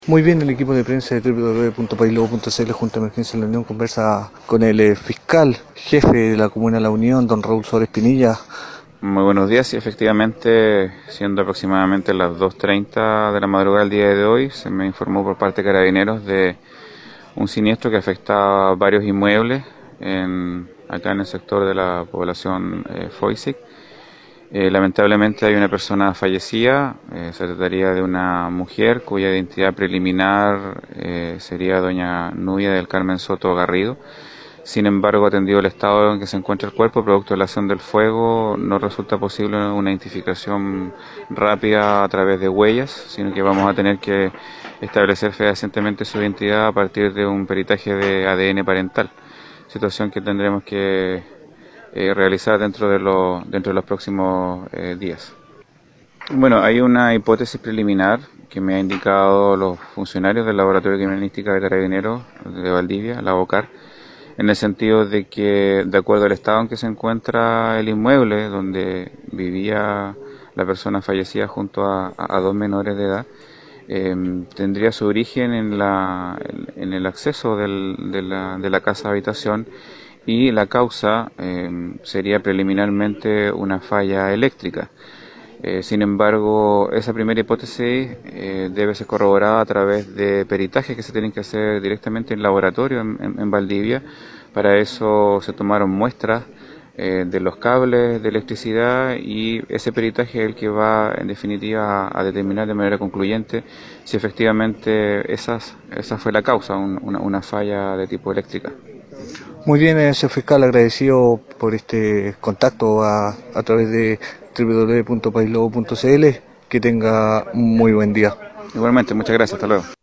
Muy bien, el equipo de prensa de www.pailobo.cl junto a Emergencia de la Unión conversa con el fiscal jefe de la Comuna de la Unión, don Raúl Suárez Pinilla. Muy buenos días, y efectivamente, siendo aproximadamente las 2:30 de la madrugada del día de hoy, se me informó por parte de Carabineros de un siniestro que afecta varios inmuebles acá en el sector de la población Foysic. Lamentablemente hay una persona fallecida, se trataría de una mujer cuya identidad preliminar sería doña Nubia del Carmen Soto Garrido. Sin embargo, atendido el estado en que se encuentra el cuerpo, producto de la acción del fuego, no resulta posible una identificación rápida a través de huellas, sino que vamos a tener que establecer fehacientemente su identidad a partir de un peritaje de ADN parental, situación que tendremos que realizar dentro de los próximos días. Bueno, hay una hipótesis preliminar que me ha indicado los funcionarios del Laboratorio de Criminalística de Carabineros de Valdivia, la OCAR, en el sentido de que, de acuerdo al estado en que se encuentra el inmueble donde vivía la persona fallecida junto a dos menores de edad, tendría su origen en el acceso de la casa habitación, y la causa sería preliminarmente una falla eléctrica. Sin embargo, esa primera hipótesis debe ser corroborada a través de peritajes que se tienen que hacer directamente en laboratorio en Valdivia. Para eso se tomaron muestras de los cables de electricidad, y ese peritaje es el que va en definitiva a determinar de manera concluyente si efectivamente esa fue la causa, una falla de tipo eléctrica. Muy bien, señor fiscal, agradecido por este contacto a través de www.pailobo.cl. Que tenga un muy buen día. Igualmente, muchas gracias, hasta luego.